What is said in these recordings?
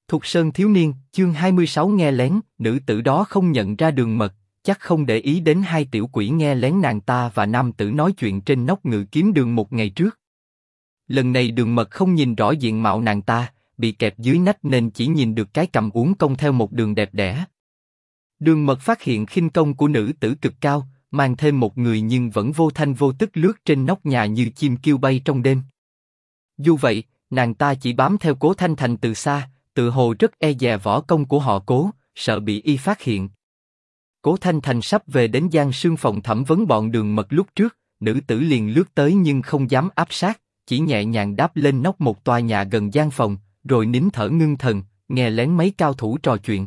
Thục Sơn thiếu niên, chương 26 nghe lén, nữ tử đó không nhận ra Đường Mật, chắc không để ý đến hai tiểu quỷ nghe lén nàng ta và nam tử nói chuyện trên nóc ngự kiếm đường một ngày trước. Lần này Đường Mật không nhìn rõ diện mạo nàng ta, bị kẹp dưới nách nên chỉ nhìn được cái cằm uốn cong theo một đường đẹp đẽ. Đường Mật phát hiện khinh công của nữ tử cực cao, mang thêm một người nhưng vẫn vô thanh vô tức lướt trên nóc nhà như chim kêu bay trong đêm. Dù vậy, nàng ta chỉ bám theo Cố Thanh Thành từ xa, tự hồ rất e dè võ công của họ Cố, sợ bị y phát hiện. Cố Thanh Thành sắp về đến Giang Sương phòng thẩm vấn bọn Đường Mật lúc trước, nữ tử liền lướt tới nhưng không dám áp sát, chỉ nhẹ nhàng đáp lên nóc một tòa nhà gần gian phòng, rồi nín thở ngưng thần, nghe lén mấy cao thủ trò chuyện.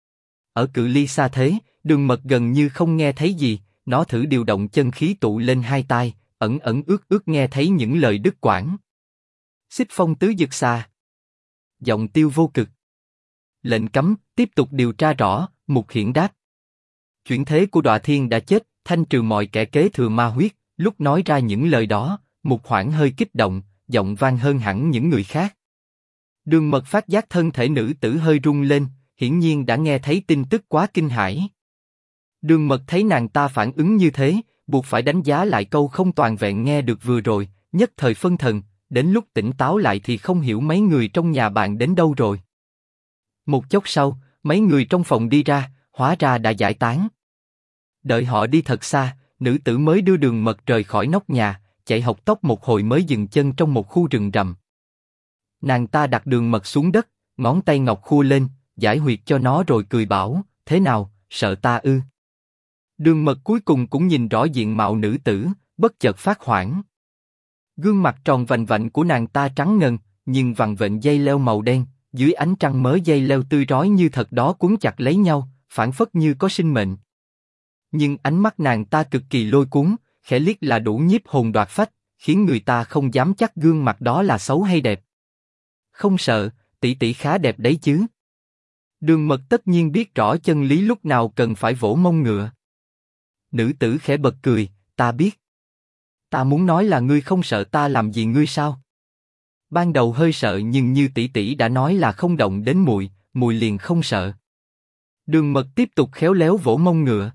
Ở cự ly xa thế, Đường Mật gần như không nghe thấy gì, nó thử điều động chân khí tụ lên hai tai, ẩn ẩn ước ước nghe thấy những lời đứt quãng. Xích phong tứ dực xà. Giọng Tiêu Vô Cực. Lệnh cấm, tiếp tục điều tra rõ. Mục Hiển đáp. Chuyển thế của Đọa Thiên đã chết, thanh trừ mọi kẻ kế thừa ma huyết. Lúc nói ra những lời đó, Mục Hoảng hơi kích động, giọng vang hơn hẳn những người khác. Đường Mật phát giác thân thể nữ tử hơi rung lên, hiển nhiên đã nghe thấy tin tức quá kinh hãi. Đường Mật thấy nàng ta phản ứng như thế, buộc phải đánh giá lại câu không toàn vẹn nghe được vừa rồi, nhất thời phân thần, đến lúc tỉnh táo lại thì không hiểu mấy người trong nhà bạn đến đâu rồi. Một chốc sau, mấy người trong phòng đi ra, hóa ra đã giải tán. Đợi họ đi thật xa, nữ tử mới đưa Đường Mật rời khỏi nóc nhà, chạy học tốc một hồi mới dừng chân trong một khu rừng rậm. Nàng ta đặt Đường Mật xuống đất, ngón tay ngọc khua lên, giải huyệt cho nó rồi cười bảo, thế nào, sợ ta ư? Đường Mật cuối cùng cũng nhìn rõ diện mạo nữ tử, bất chợt phát hoảng. Gương mặt tròn vành vạnh của nàng ta trắng ngần, nhưng vằn vện dây leo màu đen, dưới ánh trăng mớ dây leo tươi rói như thật đó cuốn chặt lấy nhau, phảng phất như có sinh mệnh. Nhưng ánh mắt nàng ta cực kỳ lôi cuốn, khẽ liếc là đủ nhiếp hồn đoạt phách, khiến người ta không dám chắc gương mặt đó là xấu hay đẹp. Không sợ, tỷ tỷ khá đẹp đấy chứ. Đường Mật tất nhiên biết rõ chân lý lúc nào cần phải vỗ mông ngựa. Nữ tử khẽ bật cười, ta biết. Ta muốn nói là ngươi không sợ ta làm gì ngươi sao? Ban đầu hơi sợ nhưng như tỷ tỷ đã nói là không động đến muội, muội liền không sợ. Đường Mật tiếp tục khéo léo vỗ mông ngựa.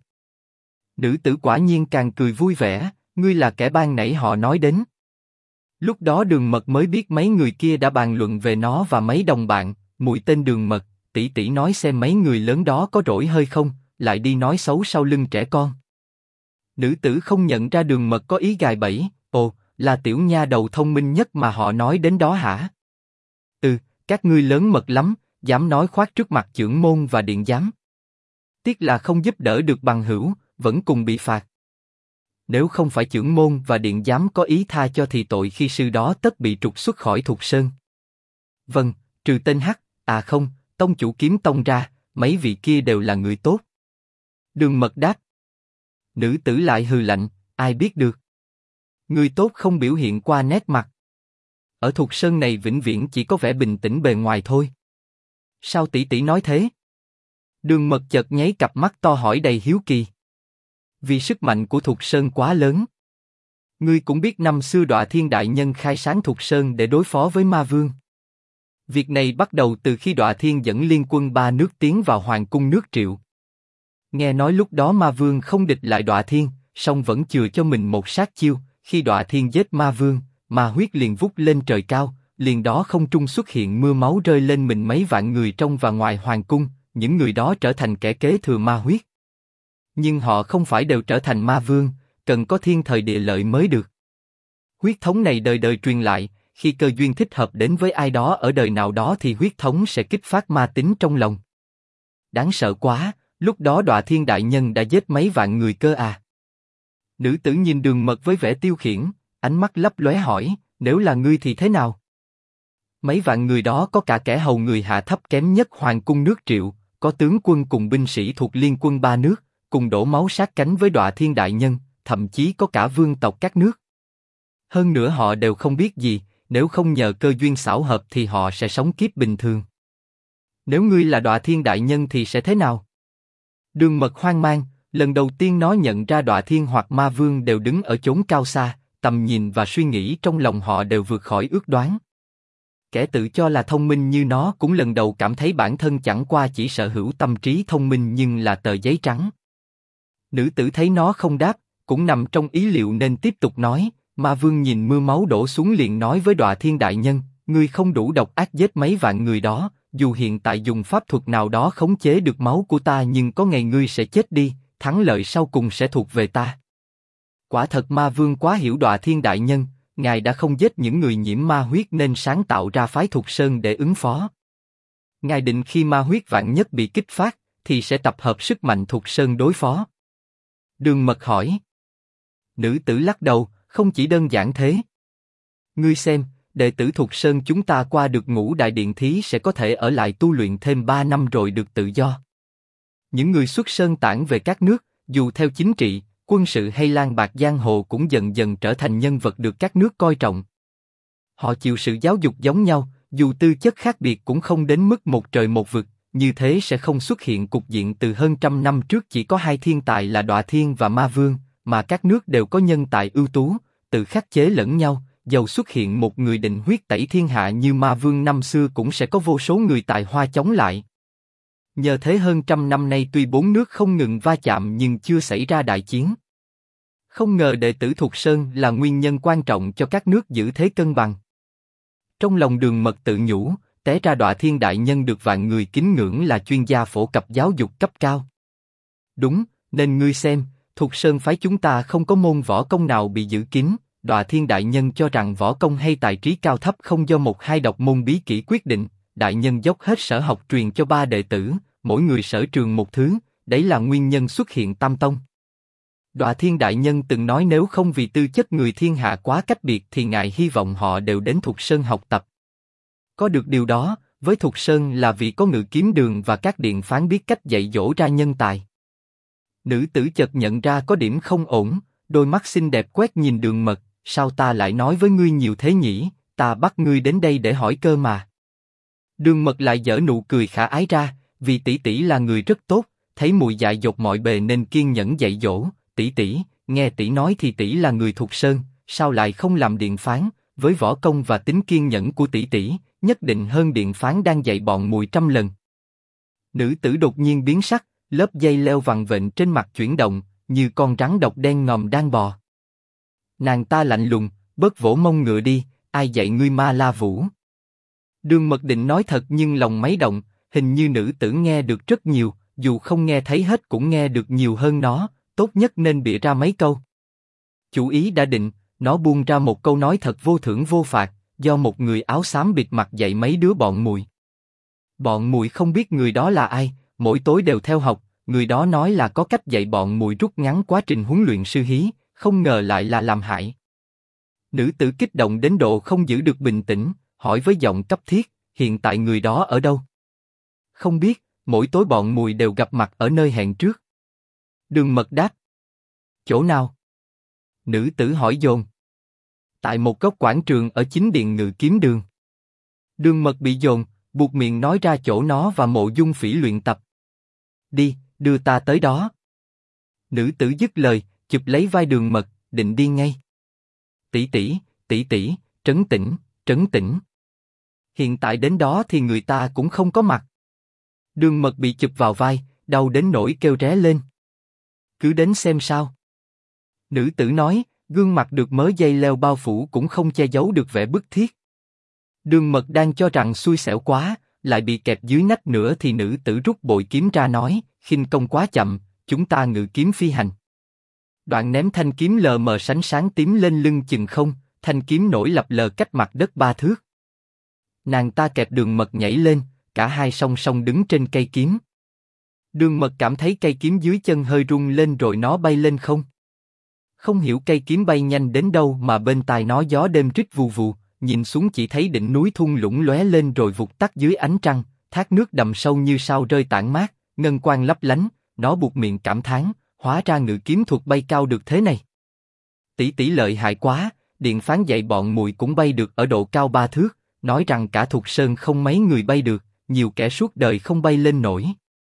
Nữ tử quả nhiên càng cười vui vẻ, ngươi là kẻ ban nãy họ nói đến. Lúc đó Đường Mật mới biết mấy người kia đã bàn luận về nó và mấy đồng bạn, muội tên Đường Mật, tỷ tỷ nói xem mấy người lớn đó có rỗi hơi không, lại đi nói xấu sau lưng trẻ con. Nữ tử không nhận ra Đường Mật có ý gài bẫy, ồ, là tiểu nha đầu thông minh nhất mà họ nói đến đó hả? Ừ, các ngươi lớn mật lắm, dám nói khoác trước mặt chưởng môn và điện giám. Tiếc là không giúp đỡ được bằng hữu, vẫn cùng bị phạt. Nếu không phải chưởng môn và điện giám có ý tha cho thì tội khi sư đó tất bị trục xuất khỏi Thục Sơn. Vâng, trừ tên Hắc, à không, tông chủ Kiếm Tông ra, mấy vị kia đều là người tốt. Đường Mật đáp. Nữ tử lại hừ lạnh, ai biết được. Người tốt không biểu hiện qua nét mặt. Ở Thục Sơn này vĩnh viễn chỉ có vẻ bình tĩnh bề ngoài thôi. Sao tỷ tỷ nói thế? Đường Mật chợt nháy cặp mắt to hỏi đầy hiếu kỳ. Vì sức mạnh của Thục Sơn quá lớn. Ngươi cũng biết năm xưa Đọa Thiên đại nhân khai sáng Thục Sơn để đối phó với Ma Vương. Việc này bắt đầu từ khi Đọa Thiên dẫn liên quân ba nước tiến vào Hoàng cung nước Triệu. Nghe nói lúc đó Ma Vương không địch lại Đọa Thiên, song vẫn chừa cho mình một sát chiêu. Khi Đọa Thiên giết Ma Vương, ma huyết liền vút lên trời cao, liền đó không trung xuất hiện mưa máu rơi lên mình mấy vạn người trong và ngoài hoàng cung, những người đó trở thành kẻ kế thừa ma huyết. Nhưng họ không phải đều trở thành Ma Vương, cần có thiên thời địa lợi mới được. Huyết thống này đời đời truyền lại, khi cơ duyên thích hợp đến với ai đó ở đời nào đó thì huyết thống sẽ kích phát ma tính trong lòng. Đáng sợ quá, lúc đó Đọa Thiên đại nhân đã giết mấy vạn người cơ à. Nữ tử nhìn Đường Mật với vẻ tiêu khiển, ánh mắt lấp lóe hỏi, nếu là ngươi thì thế nào? Mấy vạn người đó có cả kẻ hầu người hạ thấp kém nhất hoàng cung nước Triệu, có tướng quân cùng binh sĩ thuộc liên quân ba nước, cùng đổ máu sát cánh với Đọa Thiên đại nhân, thậm chí có cả vương tộc các nước. Hơn nữa họ đều không biết gì, nếu không nhờ cơ duyên xảo hợp thì họ sẽ sống kiếp bình thường. Nếu ngươi là Đọa Thiên đại nhân thì sẽ thế nào? Đường Mật hoang mang. Lần đầu tiên nó nhận ra Đọa Thiên hoặc Ma Vương đều đứng ở chốn cao xa, tầm nhìn và suy nghĩ trong lòng họ đều vượt khỏi ước đoán. Kẻ tự cho là thông minh như nó cũng lần đầu cảm thấy bản thân chẳng qua chỉ sở hữu tâm trí thông minh nhưng là tờ giấy trắng. Nữ tử thấy nó không đáp, cũng nằm trong ý liệu nên tiếp tục nói. Ma Vương nhìn mưa máu đổ xuống liền nói với Đọa Thiên đại nhân, ngươi không đủ độc ác giết mấy vạn người đó, dù hiện tại dùng pháp thuật nào đó khống chế được máu của ta nhưng có ngày ngươi sẽ chết đi, thắng lợi sau cùng sẽ thuộc về ta. Quả thật Ma Vương quá hiểu Đọa Thiên đại nhân, ngài đã không giết những người nhiễm ma huyết nên sáng tạo ra phái Thục Sơn để ứng phó. Ngài định khi ma huyết vạn nhất bị kích phát, thì sẽ tập hợp sức mạnh Thục Sơn đối phó. Đường Mật hỏi. Nữ tử lắc đầu, không chỉ đơn giản thế. Ngươi xem, đệ tử Thục Sơn chúng ta qua được Ngũ Đại Điện Thí sẽ có thể ở lại tu luyện thêm 3 năm rồi được tự do. Những người xuất sơn tản về các nước, dù theo chính trị, quân sự hay lang bạc giang hồ cũng dần dần trở thành nhân vật được các nước coi trọng. Họ chịu sự giáo dục giống nhau, dù tư chất khác biệt cũng không đến mức một trời một vực, như thế sẽ không xuất hiện cục diện từ hơn trăm năm trước chỉ có 2 thiên tài là Đọa Thiên và Ma Vương, mà các nước đều có nhân tài ưu tú, tự khắc chế lẫn nhau, dầu xuất hiện một người định huyết tẩy thiên hạ như Ma Vương năm xưa cũng sẽ có vô số người tài hoa chống lại. Nhờ thế hơn trăm năm nay tuy 4 nước không ngừng va chạm nhưng chưa xảy ra đại chiến. Không ngờ đệ tử Thục Sơn là nguyên nhân quan trọng cho các nước giữ thế cân bằng. Trong lòng Đường Mật tự nhủ, té ra Đọa Thiên đại nhân được vạn người kính ngưỡng là chuyên gia phổ cập giáo dục cấp cao. Đúng, nên ngươi xem, Thục Sơn phái chúng ta không có môn võ công nào bị giữ kín. Đọa Thiên đại nhân cho rằng võ công hay tài trí cao thấp không do một hai độc môn bí kỹ quyết định. Đại nhân dốc hết sở học truyền cho 3 đệ tử, mỗi người sở trường một thứ, đấy là nguyên nhân xuất hiện Tam Tông. Đọa Thiên đại nhân từng nói nếu không vì tư chất người thiên hạ quá cách biệt thì ngài hy vọng họ đều đến Thục Sơn học tập. Có được điều đó, với Thục Sơn là vì có Ngự Kiếm Đường và các điện phán biết cách dạy dỗ ra nhân tài. Nữ tử chợt nhận ra có điểm không ổn, đôi mắt xinh đẹp quét nhìn Đường Mật, sao ta lại nói với ngươi nhiều thế nhỉ, ta bắt ngươi đến đây để hỏi cơ mà. Đường Mật lại giở nụ cười khả ái ra, vì tỷ tỷ là người rất tốt, thấy muội dại dột mọi bề nên kiên nhẫn dạy dỗ. Tỷ tỷ, nghe tỷ nói thì tỷ là người Thục Sơn, sao lại không làm điện phán? Với võ công và tính kiên nhẫn của tỷ tỷ, nhất định hơn điện phán đang dạy bọn muội trăm lần. Nữ tử đột nhiên biến sắc, lớp dây leo vằn vện trên mặt chuyển động, như con rắn độc đen ngòm đang bò. Nàng ta lạnh lùng, bớt vỗ mông ngựa đi, ai dạy ngươi Ma La Vũ? Đường Mật định nói thật nhưng lòng máy động, hình như nữ tử nghe được rất nhiều, dù không nghe thấy hết cũng nghe được nhiều hơn nó, tốt nhất nên bịa ra mấy câu. Chủ ý đã định, nó buông ra một câu nói thật vô thưởng vô phạt, do một người áo xám bịt mặt dạy mấy đứa bọn muội. Bọn muội không biết người đó là ai, mỗi tối đều theo học, người đó nói là có cách dạy bọn muội rút ngắn quá trình huấn luyện sư hí, không ngờ lại là làm hại. Nữ tử kích động đến độ không giữ được bình tĩnh, hỏi với giọng cấp thiết, hiện tại người đó ở đâu? Không biết, mỗi tối bọn muội đều gặp mặt ở nơi hẹn trước. Đường Mật đáp. Chỗ nào? Nữ tử hỏi dồn. Tại một góc quảng trường ở chính điện Ngự Kiếm Đường. Đường Mật bị dồn, buộc miệng nói ra chỗ nó và Mộ Dung Phỉ luyện tập. Đi, đưa ta tới đó. Nữ tử dứt lời, chụp lấy vai Đường Mật, định đi ngay. Tỷ tỷ, trấn tĩnh. Hiện tại đến đó thì người ta cũng không có mặt. Đường Mật bị chụp vào vai, đau đến nỗi kêu ré lên. Cứ đến xem sao. Nữ tử nói, gương mặt được mớ dây leo bao phủ cũng không che giấu được vẻ bức thiết. Đường Mật đang cho rằng xui xẻo quá, lại bị kẹp dưới nách nữa thì nữ tử rút bội kiếm ra nói, khinh công quá chậm, chúng ta ngự kiếm phi hành. Đoạn ném thanh kiếm lờ mờ sánh sáng tím lên lưng chừng không, thanh kiếm nổi lập lờ cách mặt đất 3 thước. Nàng ta kẹp Đường Mật nhảy lên, cả hai song song đứng trên cây kiếm. Đường Mật cảm thấy cây kiếm dưới chân hơi rung lên rồi nó bay lên không. Không hiểu cây kiếm bay nhanh đến đâu mà bên tai nó gió đêm rít vù vù, nhìn xuống chỉ thấy đỉnh núi thung lũng lóe lên rồi vụt tắt dưới ánh trăng, thác nước đầm sâu như sao rơi tản mát, ngân quang lấp lánh, nó buột miệng cảm thán, hóa ra ngự kiếm thuật bay cao được thế này. Tỷ tỷ lợi hại quá, điện phán dạy bọn muội cũng bay được ở độ cao 3 thước, nói rằng cả Thục Sơn không mấy người bay được, nhiều kẻ suốt đời không bay lên nổi.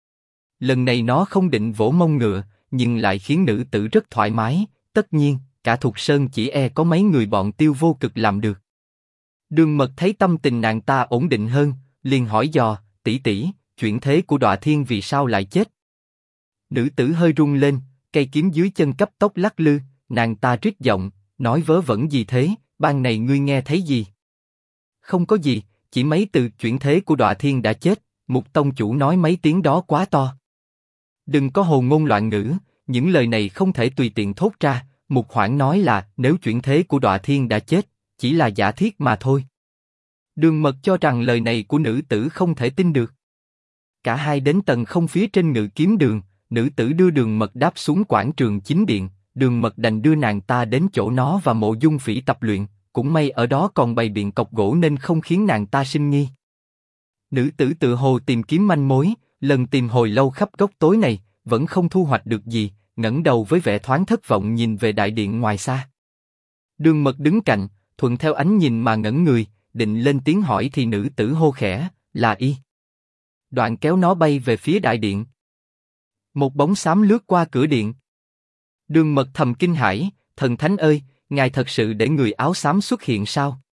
Lần này nó không định vỗ mông ngựa, nhưng lại khiến nữ tử rất thoải mái, tất nhiên, cả Thục Sơn chỉ có mấy người bọn Tiêu Vô Cực làm được. Đường Mật thấy tâm tình nàng ta ổn định hơn, liền hỏi dò, tỷ tỷ, chuyển thế của Đọa Thiên vì sao lại chết? Nữ tử hơi run lên, cây kiếm dưới chân cấp tốc lắc lư, nàng ta rít giọng, nói vớ vẩn gì thế, ban này ngươi nghe thấy gì? Không có gì, chỉ mấy từ chuyển thế của Đọa Thiên đã chết, Mục tông chủ nói mấy tiếng đó quá to. Đừng có hồ ngôn loạn ngữ, những lời này không thể tùy tiện thốt ra. Mục Hoảng nói là nếu chuyển thế của Đọa Thiên đã chết, chỉ là giả thiết mà thôi. Đường Mật cho rằng lời này của nữ tử không thể tin được. Cả hai đến tầng không phía trên Ngự Kiếm Đường, nữ tử đưa Đường Mật đáp xuống quảng trường chính điện, Đường Mật đành đưa nàng ta đến chỗ nó và Mộ Dung Phỉ tập luyện, cũng may ở đó còn bày biện cọc gỗ nên không khiến nàng ta sinh nghi. Nữ tử tự hồ tìm kiếm manh mối, lần tìm hồi lâu khắp góc tối này, vẫn không thu hoạch được gì, ngẩng đầu với vẻ thoáng thất vọng nhìn về đại điện ngoài xa. Đường Mật đứng cạnh, thuận theo ánh nhìn mà ngẩn người, định lên tiếng hỏi thì nữ tử hô khẽ, là y. Đoạn kéo nó bay về phía đại điện. Một bóng xám lướt qua cửa điện. Đường Mật thầm kinh hãi, thần thánh ơi, ngài thật sự để người áo xám xuất hiện sao?